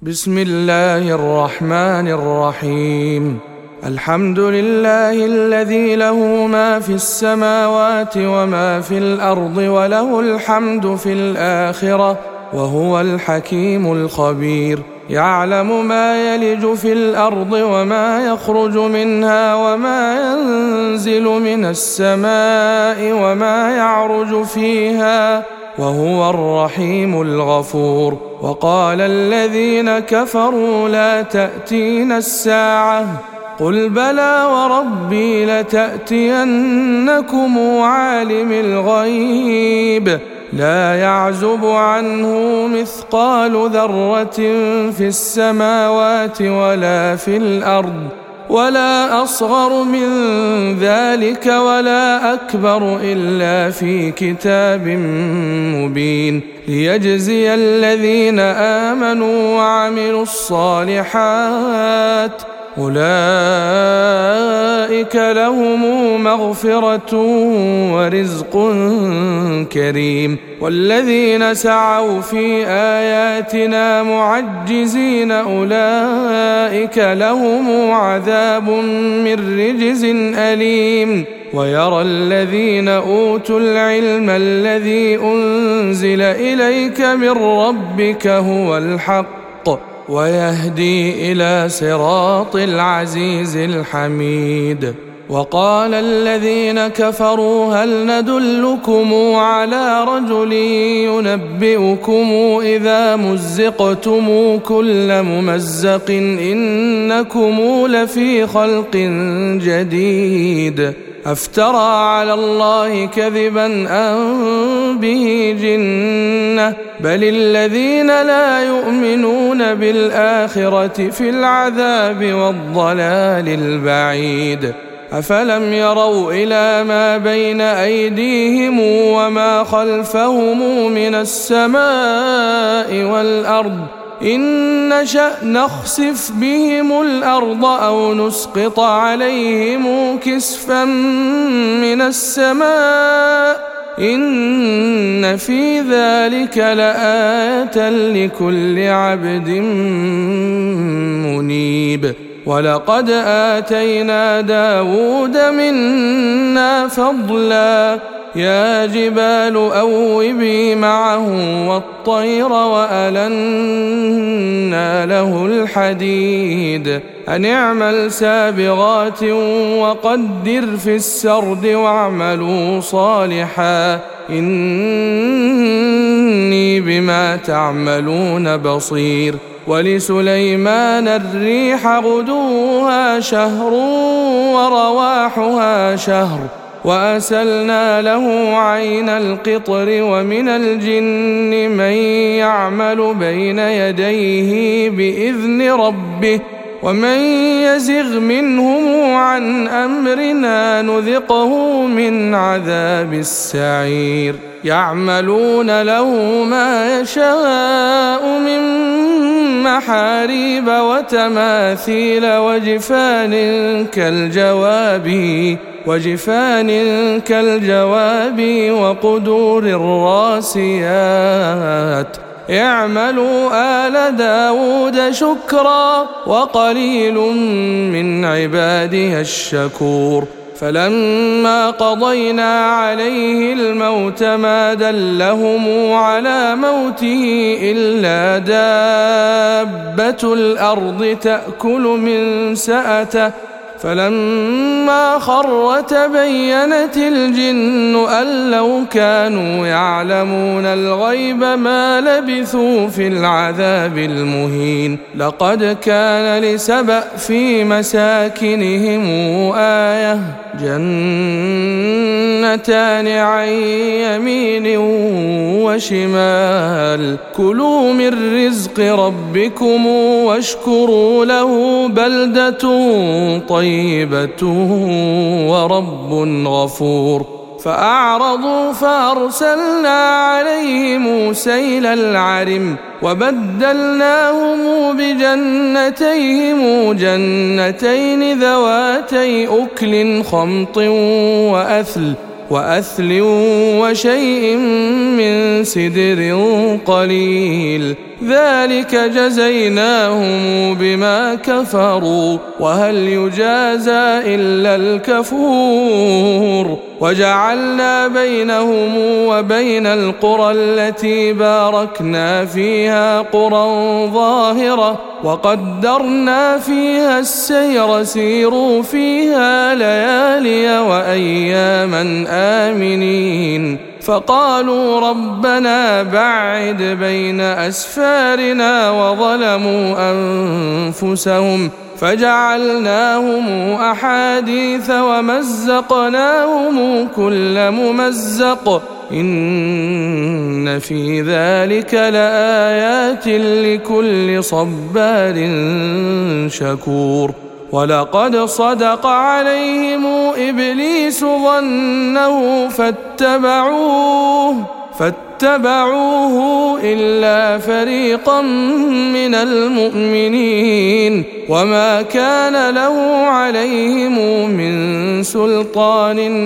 بسم الله الرحمن الرحيم. الحمد لله الذي له ما في السماوات وما في الأرض وله الحمد في الآخرة وهو الحكيم الخبير. يعلم ما يلج في الأرض وما يخرج منها وما ينزل من السماء وما يعرج فيها وهو الرحيم الغفور. وقال الذين كفروا لا تأتينا الساعة قل بلى وربي لتأتينكم عالم الغيب لا يعزب عنه مثقال ذرة في السماوات ولا في الأرض ولا أصغر من ذلك ولا أكبر إلا في كتاب مبين ليجزي الذين آمنوا وعملوا الصالحات أولئك لهم مغفرة ورزق كريم. والذين سعوا في آياتنا معجزين أولئك لهم عذاب من رجز أليم. ويرى الذين أوتوا العلم الذي أنزل إليك من ربك هو الحق ويهدي إلى صراط العزيز الحميد. وقال الذين كفروا هل ندلكم على رجل ينبئكم إذا مزقتم كل ممزق إنكم لفي خلق جديد أفترى على الله كذبا أم به جنة بل الذين لا يؤمنون بالآخرة في العذاب والضلال البعيد. أفلم يروا إلى ما بين أيديهم وما خلفهم من السماء والأرض إن نشأ نخسف بهم الأرض أو نسقط عليهم كسفا من السماء إن في ذلك لآية لكل عبد منيب. ولقد آتينا داود منا فضلا يا جبال أوبي معه والطير وألنا له الحديد أن اعمل سابغات وقدر في السرد واعملوا صالحا إني بما تعملون بصير. ولسليمان الريح غدوها شهر ورواحها شهر وأسلنا له عين القطر ومن الجن من يعمل بين يديه بإذن ربه ومن يزغ منهم عن أمرنا نذقه من عذاب السعير. يعملون له ما يشاء من محاريب وتماثيل وجفان كالجواب وقدور الراسيات اعملوا آل داود شكرا وقليل من عباده الشكور. فلما قضينا عليه الموت ما دلهم على موته إلا دابة الأرض تأكل من سأته فلما خر تبينت الجن أن لو كانوا يعلمون الغيب ما لبثوا في العذاب المهين. لقد كان لسبأ في مساكنهم آية جنتان عن يمين وشمال كلوا من رزق ربكم واشكروا له بلدة طيبة ورب غفور. فأعرضوا فأرسلنا عليهم سيل العرم وبدلناهم بجنتيهم جنتين ذواتي أكل خمط وأثل وشيء من سدر قليل ذلك جزيناهم بما كفروا وهل يجازى إلا الكفور وجعلنا بينهم وبين القرى التي باركنا فيها قرى ظاهرة وقدرنا فيها السير سيروا فيها ليالي وأياما آمنين فقالوا ربنا باعد بين أسفارنا وظلموا أنفسهم فجعلناهم أحاديث ومزقناهم كل ممزق إن في ذلك لآيات لكل صبار شكور ولقد صدق عليهم إبليس ظنه فاتبعوه إلا فريقا من المؤمنين وما كان له عليهم من سلطان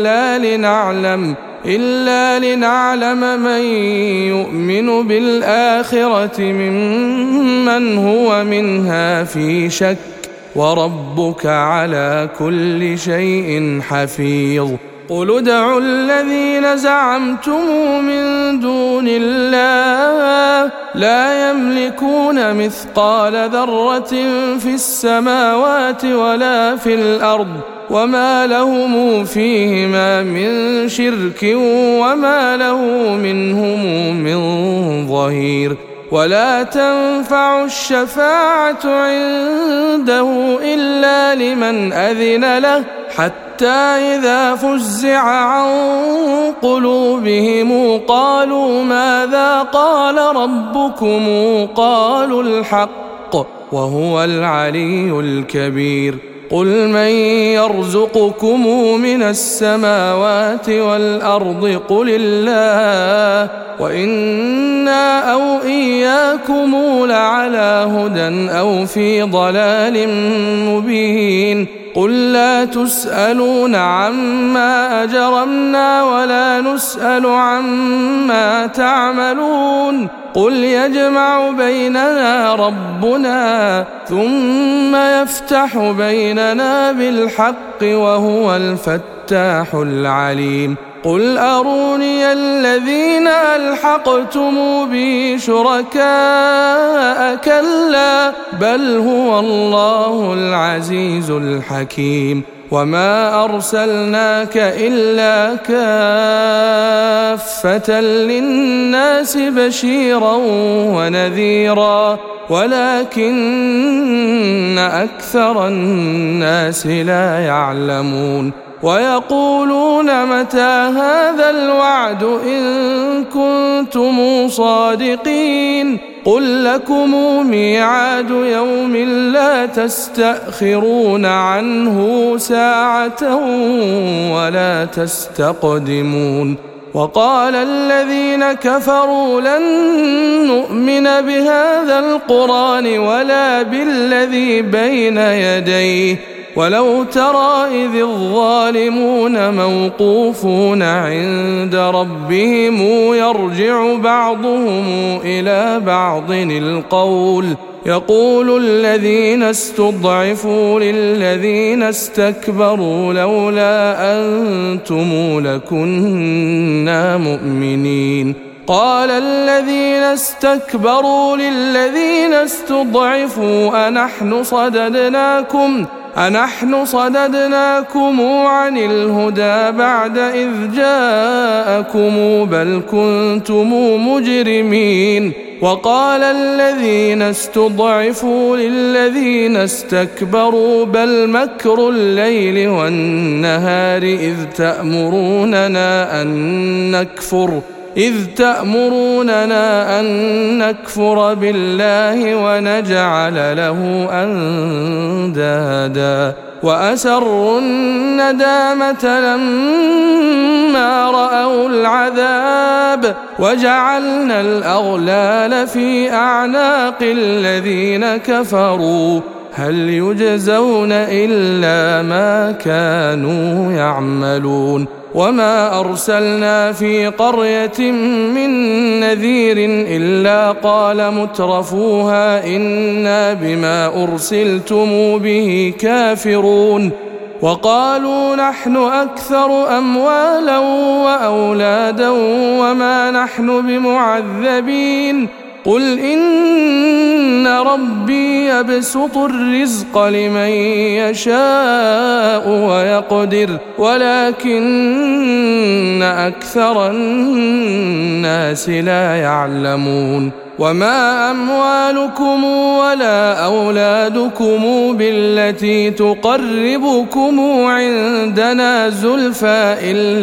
إلا لنعلم من يؤمن بالآخرة ممن هو منها في شك وربك على كل شيء حفيظ قل ادعوا الذين زعمتم من دون الله لا يملكون مثقال ذرة في السماوات ولا في الأرض وما لهم فيهما من شرك وما له منهم من ظهير ولا تنفع الشفاعة عنده إلا لمن أذن له حتى إذا فزع عن قلوبهم قالوا ماذا قال ربكم قالوا الحق وهو العلي الكبير قل من يرزقكم من السماوات والأرض قل الله وإنا أو إياكم لعلى هدى أو في ضلال مبين قل لا تسألون عما أجرمنا ولا نسأل عما تعملون قل يجمع بيننا ربنا ثم يفتح بيننا بالحق وهو الفتاح العليم قل أروني الذين ألحقتم بي شركاء كلا بل هو الله العزيز الحكيم وما أرسلناك إلا كافة للناس بشيرا ونذيرا ولكن أكثر الناس لا يعلمون ويقولون متى هذا الوعد إن كنتم صادقين قل لكم ميعاد يوم لا تستأخرون عنه ساعة ولا تستقدمون وقال الذين كفروا لن نؤمن بهذا القرآن ولا بالذي بين يديه ولو ترى إذ الظالمون موقوفون عند ربهم يرجع بعضهم إلى بعض القول يقول الذين استضعفوا للذين استكبروا لولا أنتم لكنا مؤمنين قال الذين استكبروا للذين استضعفوا أنحن صددناكم عن الهدى بعد إذ جاءكم بل كنتم مجرمين وقال الذين استضعفوا للذين استكبروا بل مكر الليل والنهار إذ تأمروننا أن نكفر بالله ونجعل له أندادا وأسروا الندامة لما رأوا العذاب وجعلنا الأغلال في أعناق الذين كفروا هل يجزون إلا ما كانوا يعملون وما أرسلنا في قرية من نذير إلا قال مترفوها إنا بما أرسلتم به كافرون وقالوا نحن أكثر أموالا وأولادا وما نحن بمعذبين قل إن ربي يبسط الرزق لمن يشاء ويقدر ولكن أكثر الناس لا يعلمون وما أموالكم ولا أولادكم بالتي تقربكم عندنا زلفى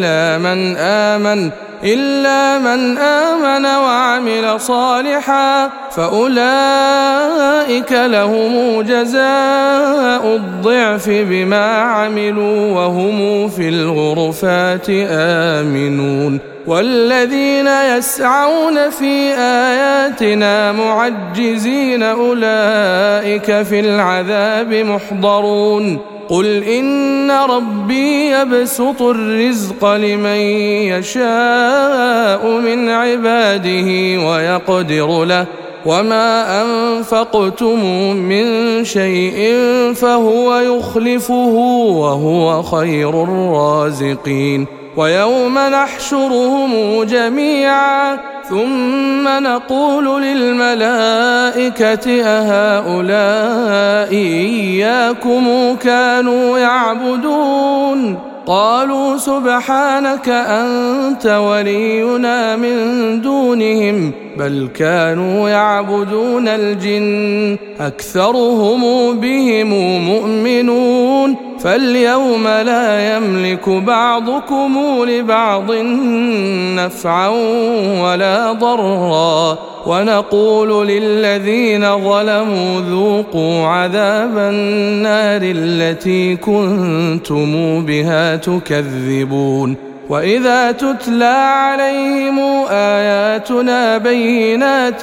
إلا من آمن وعمل صالحا فأولئك لهم جزاء الضعف بما عملوا وهم في الغرفات آمنون والذين يسعون في آياتنا معجزين أولئك في العذاب محضرون قل إن ربي يبسط الرزق لمن يشاء من عباده ويقدر له وما أنفقتم من شيء فهو يخلفه وهو خير الرازقين ويوم نحشرهم جميعا ثم نقول للملائكة أهؤلاء إياكم كانوا يعبدون قالوا سبحانك أنت ولينا من دونهم بل كانوا يعبدون الجن أكثرهم بهم مؤمنون فاليوم لا يملك بعضكم لبعض نفعا ولا ضرا ونقول للذين ظلموا ذوقوا عذاب النار التي كنتم بها تكذبون وإذا تتلى عليهم آياتنا بينات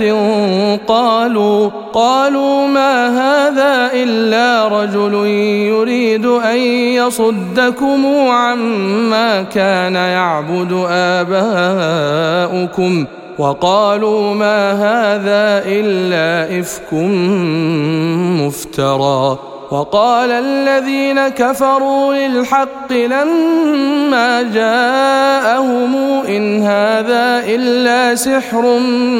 قالوا ما هذا إلا رجل يريد أن يصدكم عما كان يعبد آباؤكم وقالوا ما هذا إلا إفك مفترى وقال الذين كفروا للحق لما جاءهم إن هذا إلا سحر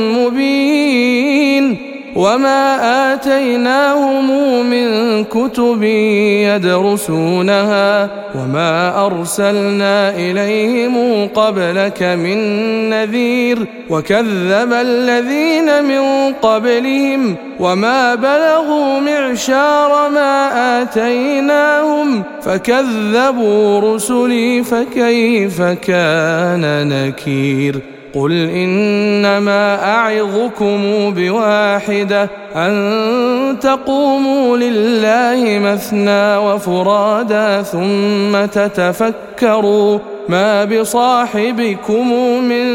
مبين وما آتيناهم من كتب يدرسونها وما أرسلنا إليهم قبلك من نذير وكذب الذين من قبلهم وما بلغوا معشار ما آتيناهم فكذبوا رسلي فكيف كان نكير قل إنما أعظكم بواحدة أن تقوموا لله مثنى وفرادا ثم تتفكروا ما بصاحبكم من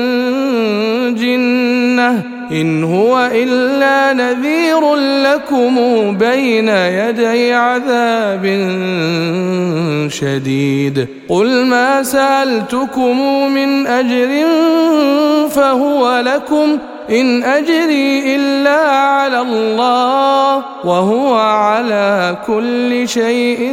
جنة إن هو إلا نذير لكم بين يدي عذاب شديد قل ما سألتكم من أجر فهو لكم إن أجري إلا على الله وهو على كل شيء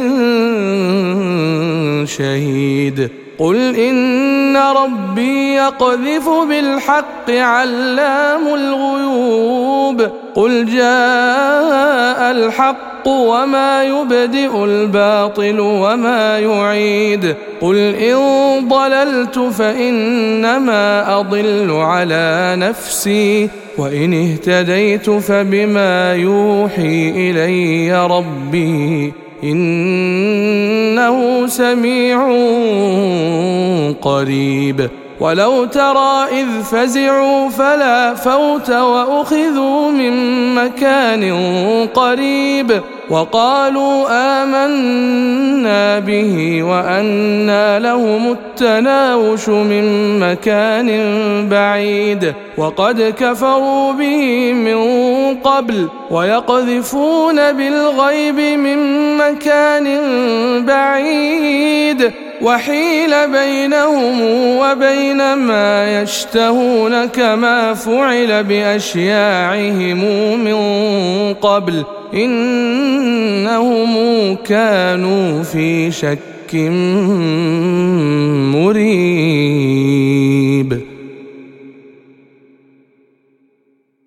شهيد قل إن ربي يقذف بالحق علام الغيوب قل جاء الحق وما يبدئ الباطل وما يعيد قل إن ضللت فإنما أضل على نفسي وإن اهتديت فبما يوحي إلي ربي إنه سميع قريب ولو ترى إذ فزعوا فلا فوت وأخذوا من مكان قريب وقالوا آمنا به وأنى لهم التناوش من مكان بعيد وقد كفروا به من قبل ويقذفون بالغيب من مكان بعيد وحيل بينهم وبين ما يشتهون كما فعل بأشياعهم من قبل إنهم كانوا في شك